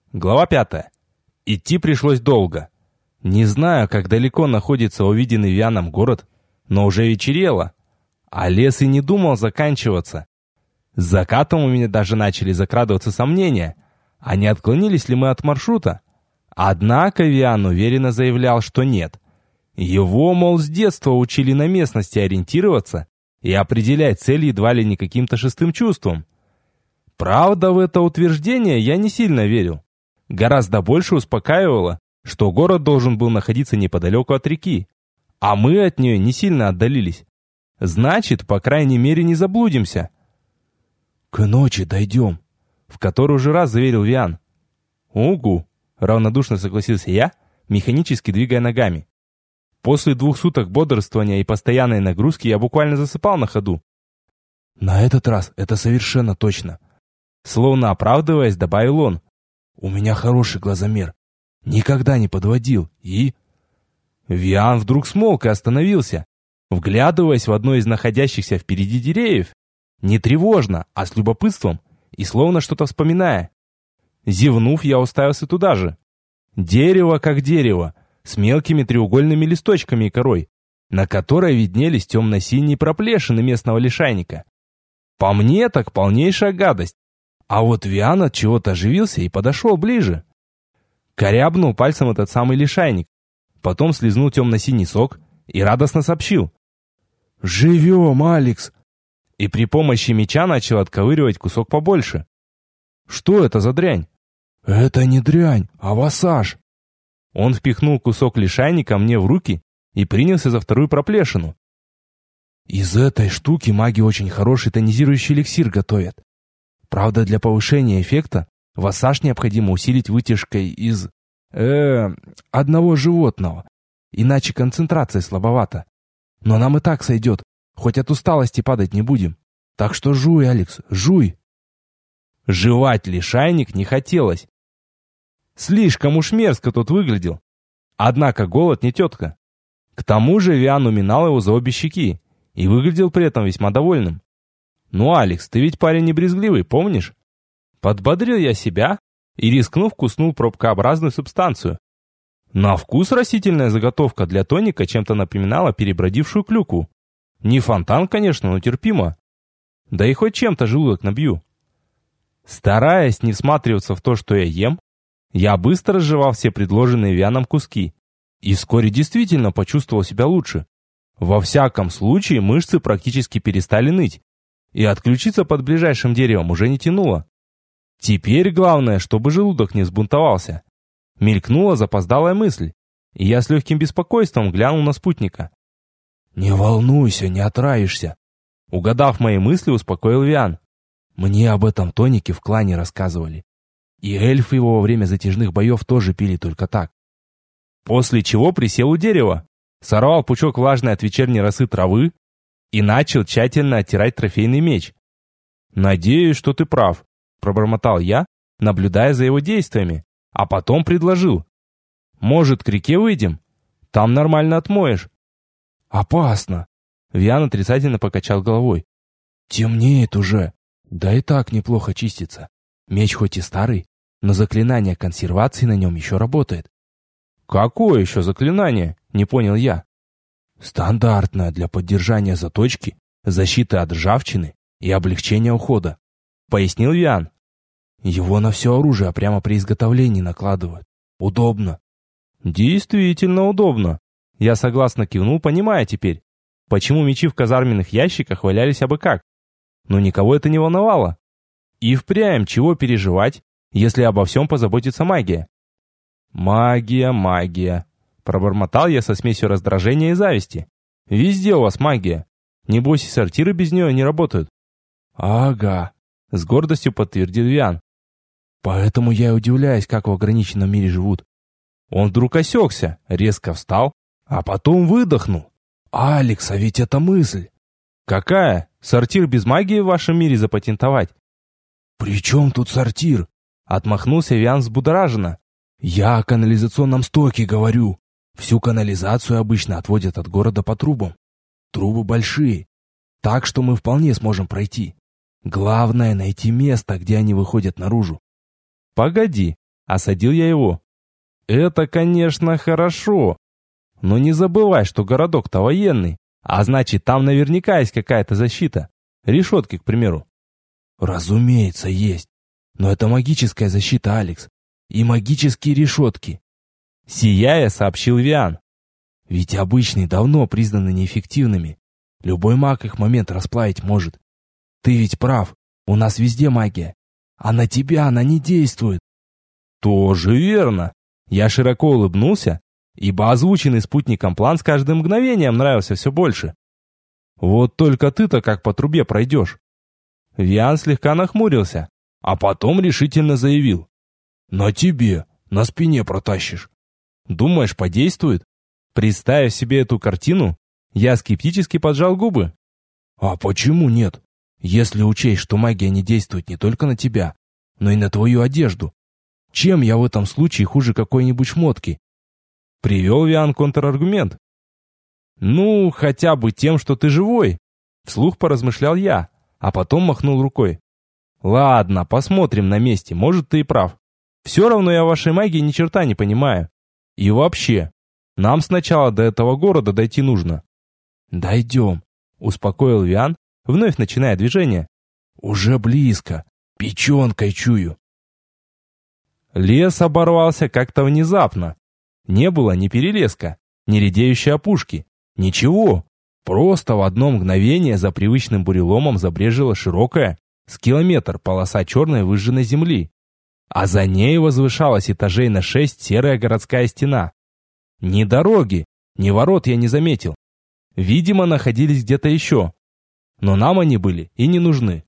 Глава 5. Идти пришлось долго. Не знаю, как далеко находится увиденный Вианом город, но уже вечерело, а лес и не думал заканчиваться. С закатом у меня даже начали закрадываться сомнения, а не отклонились ли мы от маршрута. Однако Виан уверенно заявлял, что нет. Его, мол, с детства учили на местности ориентироваться и определять цель едва ли не каким-то шестым чувством. Правда, в это утверждение я не сильно верил. Гораздо больше успокаивало, что город должен был находиться неподалеку от реки, а мы от нее не сильно отдалились. Значит, по крайней мере, не заблудимся. «К ночи дойдем», — в который уже раз заверил Виан. «Угу», — равнодушно согласился я, механически двигая ногами. После 2 суток бодрствования и постоянной нагрузки я буквально засыпал на ходу. «На этот раз это совершенно точно», — словно оправдываясь, добавил он. «У меня хороший глазомер. Никогда не подводил. И...» Виан вдруг смолк и остановился, вглядываясь в одно из находящихся впереди деревьев. Не тревожно, а с любопытством и словно что-то вспоминая. Зевнув, я уставился туда же. Дерево как дерево, с мелкими треугольными листочками и корой, на которой виднелись темно-синие проплешины местного лишайника. По мне так полнейшая гадость. А вот Виан от чего-то оживился и подошел ближе. Корябнул пальцем этот самый лишайник, потом слизнул темно-синий сок и радостно сообщил: «Живем, Алекс!» И при помощи меча начал отковыривать кусок побольше. «Что это за дрянь?» «Это не дрянь, а вассаж!» Он впихнул кусок лишайника мне в руки и принялся за вторую проплешину. «Из этой штуки маги очень хороший тонизирующий эликсир готовят. Правда, для повышения эффекта вассаж необходимо усилить вытяжкой из... одного животного. Иначе концентрация слабовата. Но нам и так сойдет. Хоть от усталости падать не будем. Так что жуй, Алекс, жуй!» Жевать лишайник не хотелось. Слишком уж мерзко тот выглядел. Однако голод не тетка. К тому же Виан уминал его за обе щеки и выглядел при этом весьма довольным. «Ну, Алекс, ты ведь парень не брезгливый, помнишь?» Подбодрил я себя и, рискнув, куснул пробкообразную субстанцию. На вкус растительная заготовка для тоника чем-то напоминала перебродившую клюкву. Не фонтан, конечно, но терпимо. Да и хоть чем-то желудок набью. Стараясь не всматриваться в то, что я ем, я быстро сживал все предложенные Вианом куски и вскоре действительно почувствовал себя лучше. Во всяком случае, мышцы практически перестали ныть, и отключиться под ближайшим деревом уже не тянуло. Теперь главное, чтобы желудок не взбунтовался. Мелькнула запоздалая мысль, и я с легким беспокойством глянул на спутника. «Не волнуйся, не отравишься», — угадав мои мысли, успокоил Виан. «Мне об этом тонике в клане рассказывали. И эльфы его во время затяжных боев тоже пили только так». После чего присел у дерева, сорвал пучок влажной от вечерней росы травы и начал тщательно оттирать трофейный меч. «Надеюсь, что ты прав», — пробормотал я, наблюдая за его действиями, а потом предложил: «Может, к реке выйдем? Там нормально отмоешь». «Опасно», — Виан отрицательно покачал головой. «Темнеет уже, да и так неплохо чистится. Меч хоть и старый, но заклинание консервации на нем еще работает». «Какое еще заклинание?» — не понял я. «Стандартное для поддержания заточки, защиты от ржавчины и облегчения ухода», — пояснил Виан. «Его на все оружие прямо при изготовлении накладывают. Удобно». «Действительно удобно». Я согласно кивнул, понимая теперь, почему мечи в казарменных ящиках валялись абы как. Но никого это не волновало. И впрямь чего переживать, если обо всем позаботится магия? «Магия, магия», — пробормотал я со смесью раздражения и зависти. «Везде у вас магия. Небось и сортиры без нее не работают». «Ага», — с гордостью подтвердил Виан. «Поэтому я и удивляюсь, как в ограниченном мире живут». Он вдруг осекся, резко встал, а потом выдохнул. «Алекс, а ведь это мысль». «Какая? Сортир без магии в вашем мире запатентовать?» «При чем тут сортир?» — отмахнулся Виан взбудораженно. «Я о канализационном стоке говорю. Всю канализацию обычно отводят от города по трубам. Трубы большие, так что мы вполне сможем пройти. Главное — найти место, где они выходят наружу». «Погоди», Осадил я его. Это, конечно, хорошо. Но не забывай, что городок-то военный. А значит, там наверняка есть какая-то защита. Решетки, к примеру. Разумеется, есть. Но это магическая защита, Алекс. И магические решетки. Сияя, сообщил Виан. Ведь обычные давно признаны неэффективными. Любой маг их в момент расплавить может. Ты ведь прав, у нас везде магия. А на тебя она не действует. Тоже верно. Я широко улыбнулся, ибо озвученный спутником план с каждым мгновением нравился все больше. Вот только ты-то как по трубе пройдешь. Виан слегка нахмурился, а потом решительно заявил. На тебе, на спине протащишь. Думаешь, подействует? Представив себе эту картину, я скептически поджал губы. А почему нет? Если учесть, что магия не действует не только на тебя, но и на твою одежду. Чем я в этом случае хуже какой-нибудь шмотки? Привел Виан контраргумент. Ну, хотя бы тем, что ты живой. Вслух поразмышлял я, а потом махнул рукой. Ладно, посмотрим на месте, может, ты и прав. Все равно я вашей магии ни черта не понимаю. И вообще, нам сначала до этого города дойти нужно. Дойдем, успокоил Виан, вновь начиная движение. Уже близко, печенкой чую. Лес оборвался как-то внезапно. Не было ни перелеска, ни редеющей опушки. Ничего. Просто в одно мгновение за привычным буреломом забрежила широкая, с километр, полоса черной выжженной земли. А за ней возвышалась этажей на 6 серая городская стена. Ни дороги, ни ворот я не заметил. Видимо, находились где-то еще. Но нам они были и не нужны.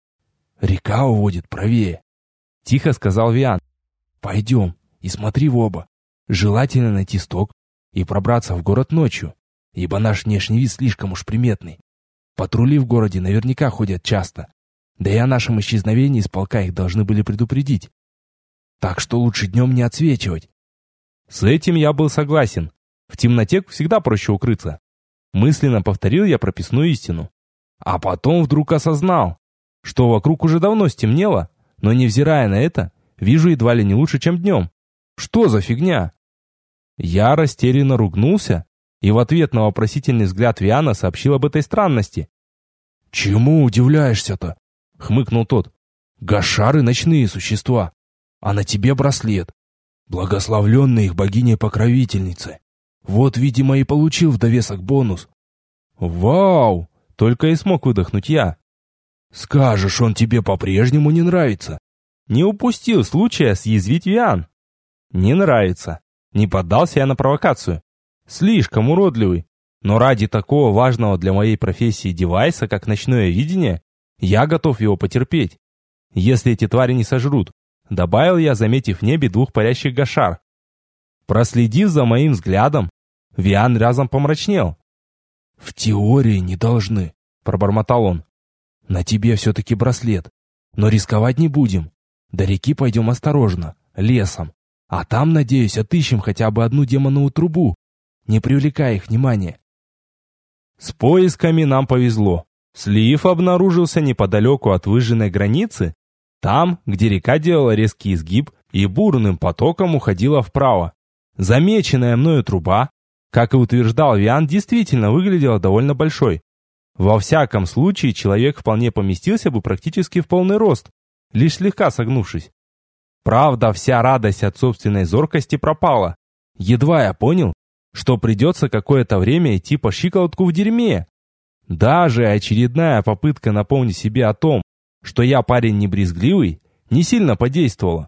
«Река уводит правее», — тихо сказал Виан. «Пойдем и смотри в оба. Желательно найти сток и пробраться в город ночью, ибо наш внешний вид слишком уж приметный. Патрули в городе наверняка ходят часто, да и о нашем исчезновении из полка их должны были предупредить. Так что лучше днем не отсвечивать». С этим я был согласен. В темноте всегда проще укрыться. Мысленно повторил я прописную истину. А потом вдруг осознал, что вокруг уже давно стемнело, но невзирая на это, вижу едва ли не лучше, чем днем. Что за фигня? Я растерянно ругнулся и в ответ на вопросительный взгляд Виана сообщил об этой странности. «Чему удивляешься-то?» — хмыкнул тот. «Гашары — ночные существа, а на тебе браслет. Благословленный их богиней-покровительницей. Вот, видимо, и получил в довесок бонус». «Вау!» — только и смог выдохнуть я. «Скажешь, он тебе по-прежнему не нравится?» Не упустил случая съязвить Виан. «Не нравится». Не поддался я на провокацию. Слишком уродливый. Но ради такого важного для моей профессии девайса, как ночное видение, я готов его потерпеть. Если эти твари не сожрут, добавил я, заметив в небе 2 парящих гашар. Проследив за моим взглядом, Виан разом помрачнел. «В теории не должны», — пробормотал он. «На тебе все-таки браслет, но рисковать не будем. До реки пойдем осторожно, лесом. А там, надеюсь, отыщем хотя бы одну демонову трубу, не привлекая их внимания». С поисками нам повезло. Слив обнаружился неподалеку от выжженной границы, там, где река делала резкий изгиб и бурным потоком уходила вправо. Замеченная мною труба, как и утверждал Виан, действительно выглядела довольно большой. Во всяком случае, человек вполне поместился бы практически в полный рост, лишь слегка согнувшись. Правда, вся радость от собственной зоркости пропала. Едва я понял, что придется какое-то время идти по щиколотку в дерьме. Даже очередная попытка напомнить себе о том, что я парень не брезгливый, не сильно подействовала.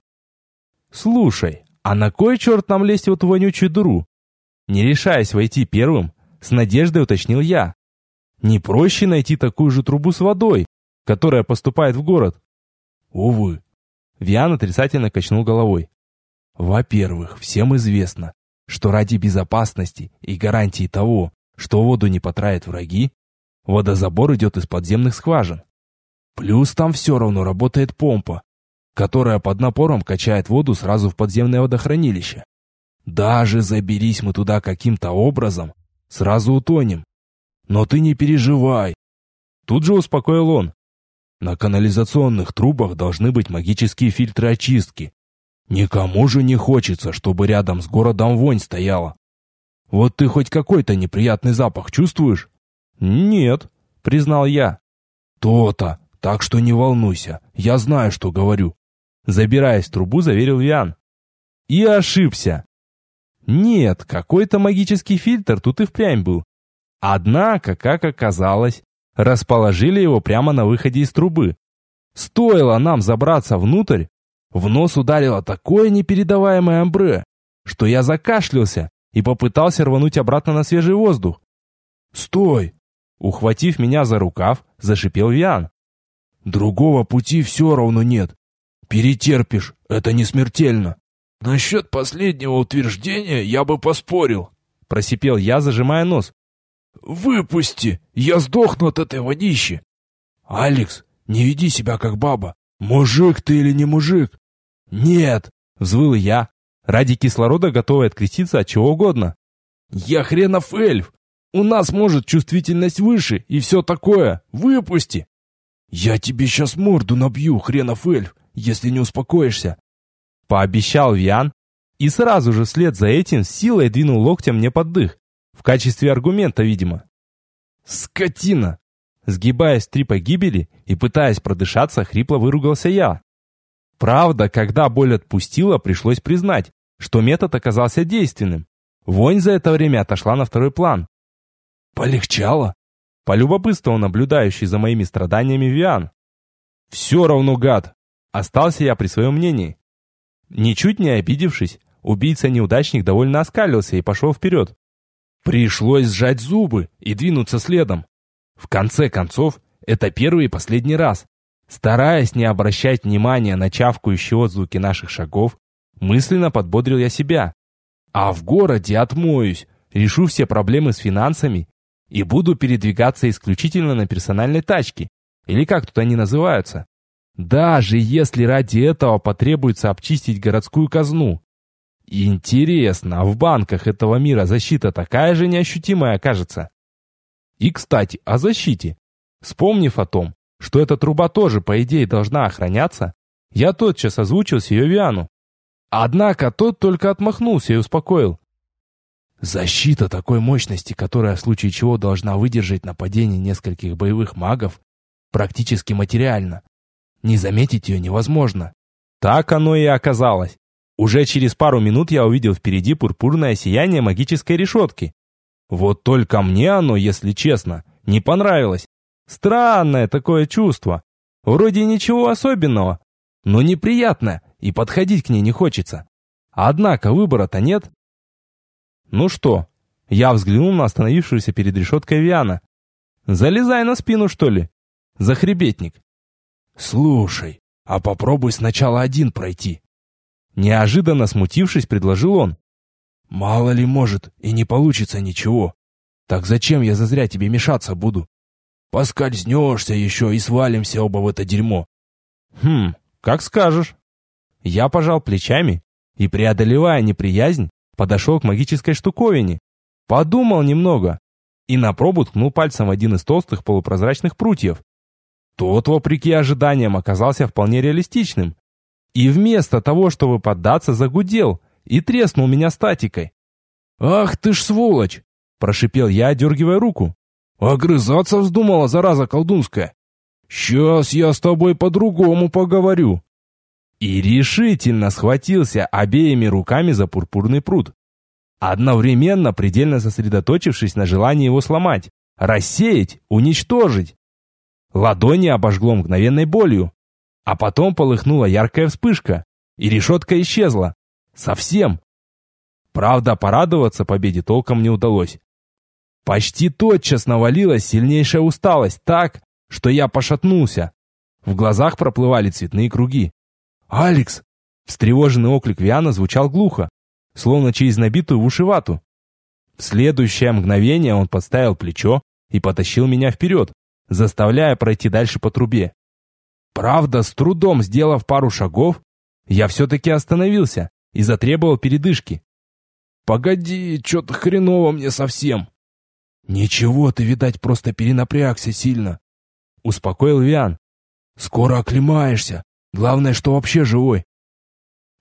«Слушай, а на кой черт нам лезть в эту вонючую дыру?» Не решаясь войти первым, с надеждой уточнил я. «Не проще найти такую же трубу с водой, которая поступает в город?» «Увы». Виан отрицательно качнул головой. «Во-первых, всем известно, что ради безопасности и гарантии того, что воду не потравят враги, водозабор идет из подземных скважин. Плюс там все равно работает помпа, которая под напором качает воду сразу в подземное водохранилище. Даже заберись мы туда каким-то образом, сразу утонем. Но ты не переживай». Тут же успокоил он. «На канализационных трубах должны быть магические фильтры очистки. Никому же не хочется, чтобы рядом с городом вонь стояла. Вот ты хоть какой-то неприятный запах чувствуешь? Нет, признал я. То-то, так что не волнуйся, я знаю, что говорю. Забираясь в трубу, заверил Виан. И ошибся. Нет, какой-то магический фильтр тут и впрямь был. Однако, как оказалось, расположили его прямо на выходе из трубы. Стоило нам забраться внутрь, в нос ударило такое непередаваемое амбре, что я закашлялся и попытался рвануть обратно на свежий воздух. «Стой!» Ухватив меня за рукав, зашипел Виан. «Другого пути все равно нет. Перетерпишь, это не смертельно». «Насчет последнего утверждения я бы поспорил», просипел я, зажимая нос. «Выпусти, я сдохну от этой водищи». «Алекс, не веди себя как баба. Мужик ты или не мужик?» «Нет», взвыл я, ради кислорода готовый откреститься от чего угодно. «Я хренов эльф. У нас, может, чувствительность выше и все такое. Выпусти!» «Я тебе сейчас морду набью, хренов эльф, если не успокоишься!» Пообещал Виан, и сразу же вслед за этим с силой двинул локтем мне под дых, в качестве аргумента, видимо. «Скотина!» Сгибаясь в 3 погибели и пытаясь продышаться, хрипло выругался я. Правда, когда боль отпустила, пришлось признать, что метод оказался действенным. Вонь за это время отошла на второй план. «Полегчало?» Полюбопытствовал наблюдающий за моими страданиями Виан. «Все равно, гад!» Остался я при своем мнении. Ничуть не обидевшись, убийца-неудачник довольно оскалился и пошел вперед. Пришлось сжать зубы и двинуться следом. В конце концов, это первый и последний раз. Стараясь не обращать внимания на чавкающие отзвуки наших шагов, мысленно подбодрил я себя. А в городе отмоюсь, решу все проблемы с финансами и буду передвигаться исключительно на персональной тачке, или как тут они называются. Даже если ради этого потребуется обчистить городскую казну. Интересно, а в банках этого мира защита такая же неощутимая окажется? И, кстати, о защите. Вспомнив о том, что эта труба тоже, по идее, должна охраняться, я тотчас озвучил ее Виану. Однако тот только отмахнулся и успокоил. Защита такой мощности, которая в случае чего должна выдержать нападение нескольких боевых магов, практически материальна. Не заметить ее невозможно. Так оно и оказалось. Уже через пару минут я увидел впереди пурпурное сияние магической решетки. Вот только мне оно, если честно, не понравилось. Странное такое чувство. Вроде ничего особенного, но неприятно, и подходить к ней не хочется. Однако выбора-то нет. Ну что, я взглянул на остановившуюся перед решеткой Виана. Залезай на спину, что ли? Захребетник. «Слушай, а попробуй сначала один пройти». Неожиданно смутившись, предложил он. «Мало ли, может, и не получится ничего. Так зачем я зазря тебе мешаться буду? Поскользнешься еще и свалимся оба в это дерьмо». Как скажешь. Я пожал плечами и, преодолевая неприязнь, подошел к магической штуковине. Подумал немного и на пробу ткнул пальцем в один из толстых полупрозрачных прутьев. Тот, вопреки ожиданиям, оказался вполне реалистичным. И вместо того, чтобы поддаться, загудел и треснул меня статикой. «Ах ты ж сволочь!» – прошипел я, одергивая руку. «Огрызаться вздумала, зараза колдунская! Сейчас я с тобой по-другому поговорю!» И решительно схватился обеими руками за пурпурный прут, одновременно предельно сосредоточившись на желании его сломать, рассеять, уничтожить. Ладони обожгло мгновенной болью, а потом полыхнула яркая вспышка, и решетка исчезла. Совсем. Правда, порадоваться победе толком не удалось. Почти тотчас навалилась сильнейшая усталость так, что я пошатнулся. В глазах проплывали цветные круги. «Алекс!» Встревоженный оклик Виана звучал глухо, словно через набитую в уши вату. В следующее мгновение он подставил плечо и потащил меня вперед, заставляя пройти дальше по трубе. Правда, с трудом сделав пару шагов, я все-таки остановился и затребовал передышки. «Погоди, что-то хреново мне совсем». «Ничего, ты, видать, просто перенапрягся сильно», — успокоил Виан. «Скоро оклемаешься. Главное, что вообще живой».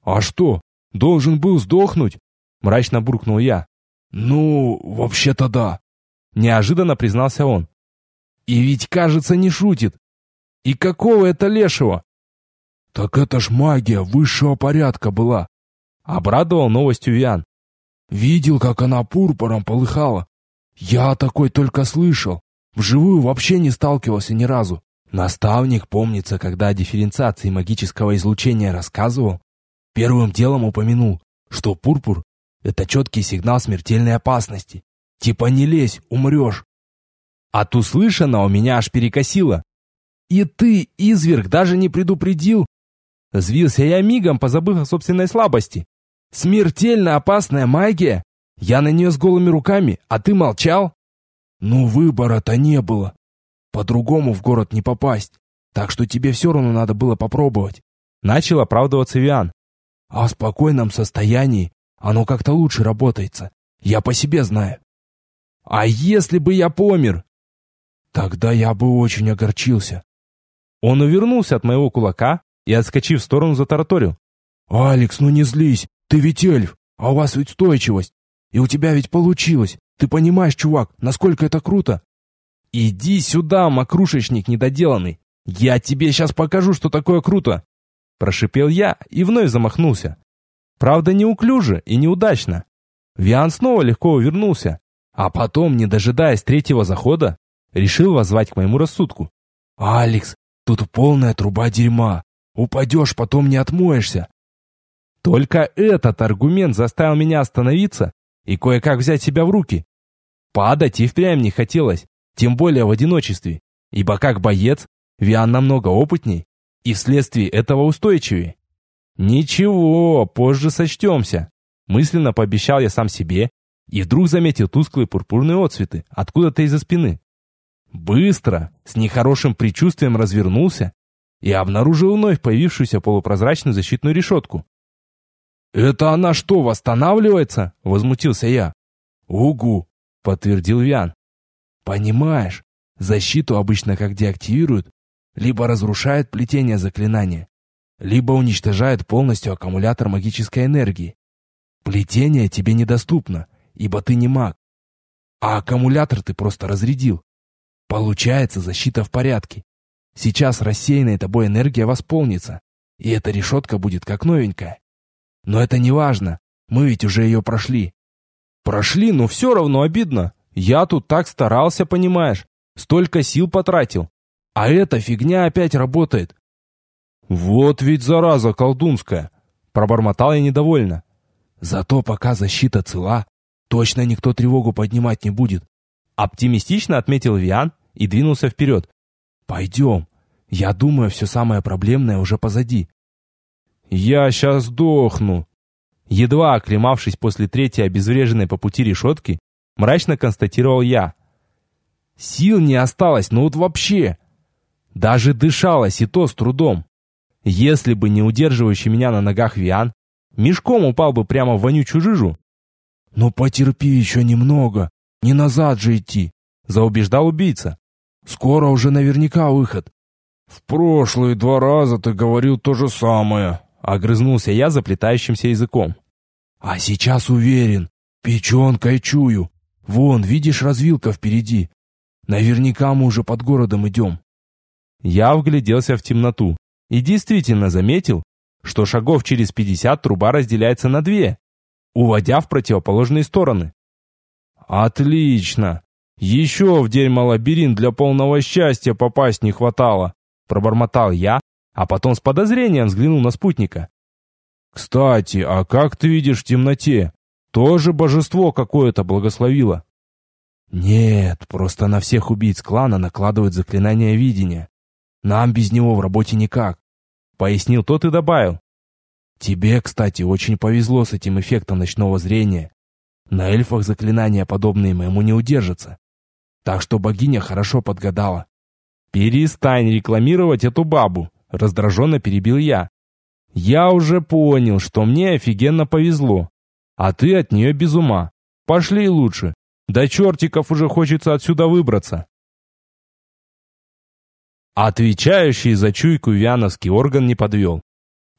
«А что, должен был сдохнуть?» — мрачно буркнул я. «Ну, вообще-то да», — неожиданно признался он. «И ведь, кажется, не шутит. И какого это лешего?» «Так это ж магия высшего порядка была», — обрадовал новостью Виан. «Видел, как она пурпуром полыхала. Я о такой только слышал. Вживую вообще не сталкивался ни разу. Наставник, помнится, когда о дифференциации магического излучения рассказывал, первым делом упомянул, что пурпур — это четкий сигнал смертельной опасности. Типа не лезь, умрешь. От услышанного меня аж перекосило. «И ты, изверг, даже не предупредил?» Взвился я мигом, позабыв о собственной слабости. «Смертельно опасная магия? Я на нее с голыми руками, а ты молчал?» «Ну, выбора-то не было. По-другому в город не попасть, так что тебе все равно надо было попробовать». Начал оправдываться Виан. «А в спокойном состоянии оно как-то лучше работается. Я по себе знаю». «А если бы я помер?» «Тогда я бы очень огорчился». Он увернулся от моего кулака и, отскочив в сторону, затараторил. «Алекс, ну не злись, ты ведь эльф, а у вас ведь устойчивость. И у тебя ведь получилось. Ты понимаешь, чувак, насколько это круто?» «Иди сюда, мокрушечник недоделанный. Я тебе сейчас покажу, что такое круто!» Прошипел я и вновь замахнулся. Правда, неуклюже и неудачно. Виан снова легко увернулся, а потом, не дожидаясь третьего захода, решил воззвать к моему рассудку. «Алекс, тут полная труба дерьма. Упадешь, потом не отмоешься». Только этот аргумент заставил меня остановиться и кое-как взять себя в руки. Падать и впрямь не хотелось, тем более в одиночестве, ибо как боец Виан намного опытней и вследствие этого устойчивее. «Ничего, позже сочтемся», — мысленно пообещал я сам себе и вдруг заметил тусклые пурпурные отцветы откуда-то из-за спины. Быстро, с нехорошим предчувствием развернулся и обнаружил вновь появившуюся полупрозрачную защитную решетку. «Это она что, восстанавливается?» — возмутился я. «Угу», — подтвердил Виан. «Понимаешь, защиту обычно как деактивируют, либо разрушает плетение заклинания, либо уничтожает полностью аккумулятор магической энергии. Плетение тебе недоступно, ибо ты не маг, а аккумулятор ты просто разрядил. Получается, защита в порядке. Сейчас рассеянная тобой энергия восполнится, и эта решетка будет как новенькая. Но это не важно, мы ведь уже ее прошли». «Прошли, но все равно обидно. Я тут так старался, понимаешь, столько сил потратил. А эта фигня опять работает». «Вот ведь зараза колдунская!» — пробормотал я недовольно. «Зато пока защита цела, точно никто тревогу поднимать не будет», — оптимистично отметил Виан и двинулся вперед. «Пойдем. Я думаю, все самое проблемное уже позади». «Я сейчас сдохну!» Едва оклемавшись после третьей обезвреженной по пути решетки, мрачно констатировал я. Сил не осталось, ну вот вообще. Даже дышалось и то с трудом. Если бы не удерживающий меня на ногах Виан, мешком упал бы прямо в вонючую жижу. «Ну потерпи еще немного, не назад же идти», — заубеждал убийца. «Скоро уже наверняка выход». «В прошлые 2 раза ты говорил то же самое», — огрызнулся я заплетающимся языком. «А сейчас уверен, печенкой чую. Вон, видишь, развилка впереди. Наверняка мы уже под городом идем». Я вгляделся в темноту и действительно заметил, что шагов через 50 труба разделяется на 2, уводя в противоположные стороны. «Отлично! Еще в дерьмо-лабиринт для полного счастья попасть не хватало», пробормотал я, а потом с подозрением взглянул на спутника. «Кстати, а как ты видишь в темноте? Тоже божество какое-то благословило?» «Нет, просто на всех убийц клана накладывают заклинание видения. Нам без него в работе никак», — пояснил тот и добавил. «Тебе, кстати, очень повезло с этим эффектом ночного зрения. На эльфах заклинания, подобные моему, не удержатся. Так что богиня хорошо подгадала». «Перестань рекламировать эту бабу», — раздраженно перебил я. «Я уже понял, что мне офигенно повезло, а ты от нее без ума. Пошли лучше. До чертиков уже хочется отсюда выбраться». Отвечающий за чуйку виановский орган не подвел.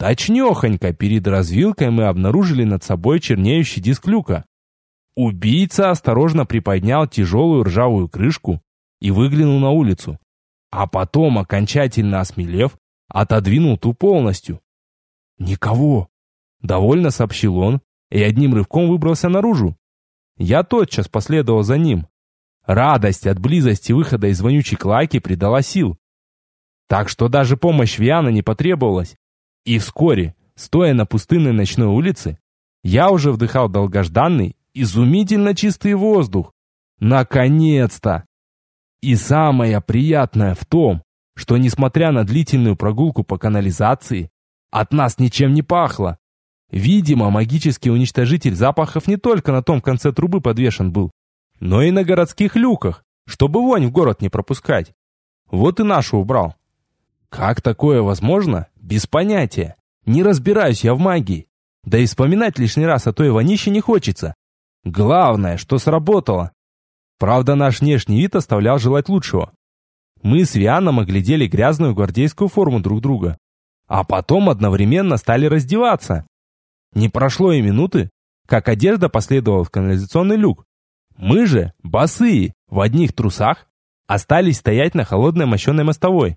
Точнёхонько перед развилкой мы обнаружили над собой чернеющий диск люка. Убийца осторожно приподнял тяжелую ржавую крышку и выглянул на улицу, а потом, окончательно осмелев, отодвинул ту полностью. «Никого!» — довольно сообщил он и одним рывком выбрался наружу. Я тотчас последовал за ним. Радость от близости выхода из вонючей клаки придала сил. Так что даже помощь Виана не потребовалась. И вскоре, стоя на пустынной ночной улице, я уже вдыхал долгожданный, изумительно чистый воздух. Наконец-то! И самое приятное в том, что, несмотря на длительную прогулку по канализации, от нас ничем не пахло. Видимо, магический уничтожитель запахов не только на том конце трубы подвешен был, но и на городских люках, чтобы вонь в город не пропускать. Вот и нашу убрал. Как такое возможно? Без понятия. Не разбираюсь я в магии. Да и вспоминать лишний раз о той вонище не хочется. Главное, что сработало. Правда, наш внешний вид оставлял желать лучшего. Мы с Вианом оглядели грязную гвардейскую форму друг друга, а потом одновременно стали раздеваться. Не прошло и минуты, как одежда последовала в канализационный люк. Мы же, босые, в одних трусах, остались стоять на холодной мощеной мостовой.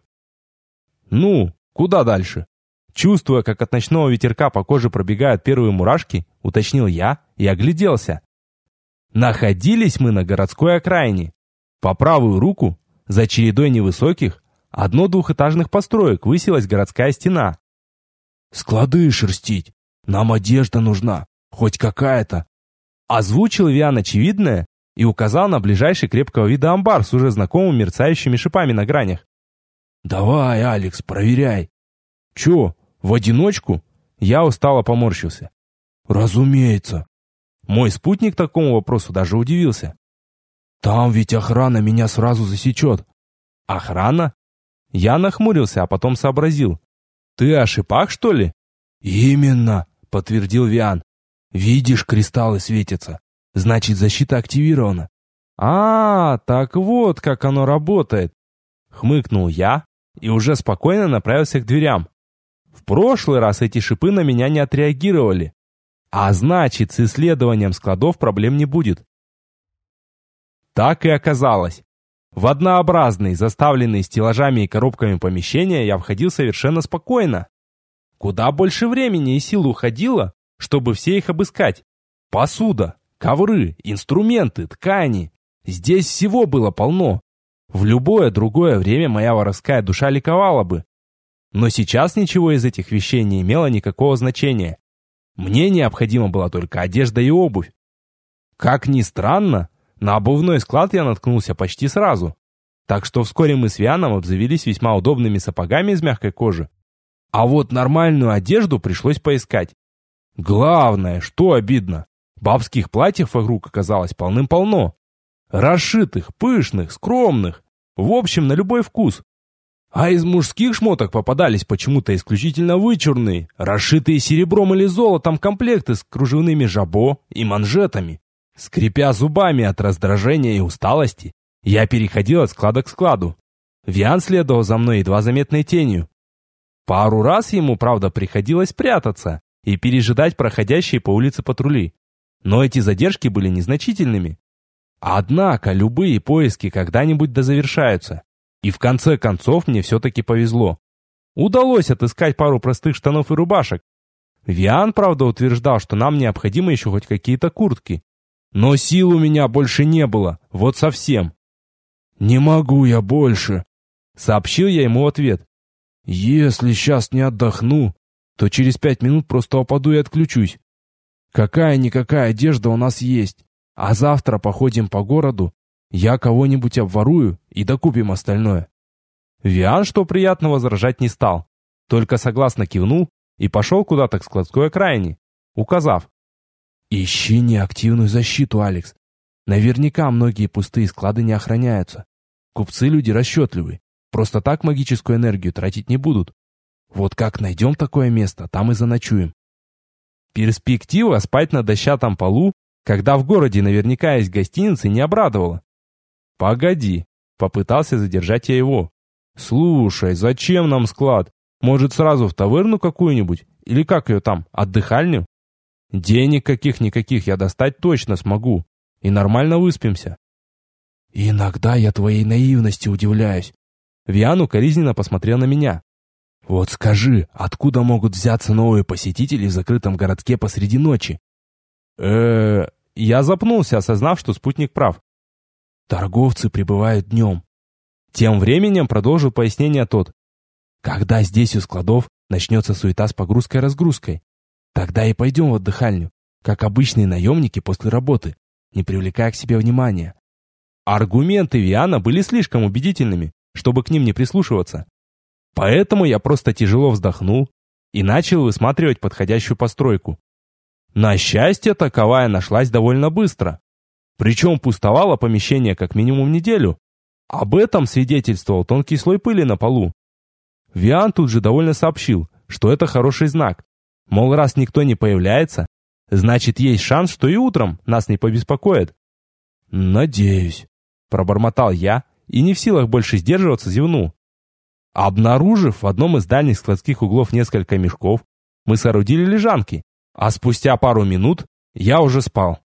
Ну, куда дальше? Чувствуя, как от ночного ветерка по коже пробегают первые мурашки, уточнил я и огляделся. Находились мы на городской окраине. По правую руку, за чередой невысоких, одно-двухэтажных построек высилась городская стена. «Склады шерстить! Нам одежда нужна, хоть какая-то!» Озвучил Виан очевидное и указал на ближайший крепкого вида амбар с уже знакомыми мерцающими шипами на гранях. «Давай, Алекс, проверяй!» «Чё, в одиночку?» Я устало поморщился. «Разумеется!» Мой спутник такому вопросу даже удивился. «Там ведь охрана меня сразу засечет». «Охрана?» Я нахмурился, а потом сообразил. «Ты о шипах, что ли?» «Именно!» — подтвердил Виан. «Видишь, кристаллы светятся. Значит, защита активирована». Так вот, как оно работает!» Хмыкнул я и уже спокойно направился к дверям. В прошлый раз эти шипы на меня не отреагировали. А значит, с исследованием складов проблем не будет. Так и оказалось. В однообразные, заставленные стеллажами и коробками помещения я входил совершенно спокойно. Куда больше времени и сил уходило, чтобы все их обыскать. Посуда, ковры, инструменты, ткани. Здесь всего было полно. В любое другое время моя воровская душа ликовала бы. Но сейчас ничего из этих вещей не имело никакого значения. Мне необходима была только одежда и обувь. Как ни странно, на обувной склад я наткнулся почти сразу. Так что вскоре мы с Вианом обзавелись весьма удобными сапогами из мягкой кожи. А вот нормальную одежду пришлось поискать. Главное, что обидно, бабских платьев вокруг оказалось полным-полно. Расшитых, пышных, скромных. В общем, на любой вкус. А из мужских шмоток попадались почему-то исключительно вычурные, расшитые серебром или золотом комплекты с кружевными жабо и манжетами. Скрипя зубами от раздражения и усталости, я переходил от склада к складу. Виан следовал за мной едва заметной тенью. Пару раз ему, правда, приходилось прятаться и пережидать проходящие по улице патрули. Но эти задержки были незначительными. Однако любые поиски когда-нибудь дозавершаются. И в конце концов мне все-таки повезло. Удалось отыскать пару простых штанов и рубашек. Виан, правда, утверждал, что нам необходимы еще хоть какие-то куртки. Но сил у меня больше не было, вот совсем. «Не могу я больше», — сообщил я ему в ответ. «Если сейчас не отдохну, то через 5 минут просто упаду и отключусь. Какая-никакая одежда у нас есть, а завтра походим по городу, я кого-нибудь обворую и докупим остальное». Виан, что приятно, возражать не стал, только согласно кивнул и пошел куда-то к складской окраине, указав: «Ищи неактивную защиту, Алекс. Наверняка многие пустые склады не охраняются. Купцы люди расчетливые, просто так магическую энергию тратить не будут. Вот как найдем такое место, там и заночуем». Перспектива спать на дощатом полу, когда в городе наверняка есть гостиницы, не обрадовала. «Погоди», — попытался задержать я его. «Слушай, зачем нам склад? Может, сразу в таверну какую-нибудь? или как ее там, отдыхальню. Денег каких-никаких я достать точно смогу, и нормально выспимся. Иногда я твоей наивности удивляюсь. Виан укоризненно посмотрел на меня. Вот скажи, откуда могут взяться новые посетители в закрытом городке посреди ночи? Я запнулся, осознав, что спутник прав. Торговцы прибывают днем. Тем временем продолжил пояснение тот. Когда здесь у складов начнется суета с погрузкой-разгрузкой, тогда и пойдем в отдыхальню, как обычные наемники после работы, не привлекая к себе внимания. Аргументы Виана были слишком убедительными, чтобы к ним не прислушиваться. Поэтому я просто тяжело вздохнул и начал высматривать подходящую постройку. На счастье, таковая нашлась довольно быстро. Причем пустовало помещение как минимум неделю. Об этом свидетельствовал тонкий слой пыли на полу. Виан тут же довольно сообщил, что это хороший знак. Мол, раз никто не появляется, значит есть шанс, что и утром нас не побеспокоят. «Надеюсь», — пробормотал я и не в силах больше сдерживаться зевнул. Обнаружив в одном из дальних складских углов несколько мешков, мы соорудили лежанки, а спустя пару минут я уже спал.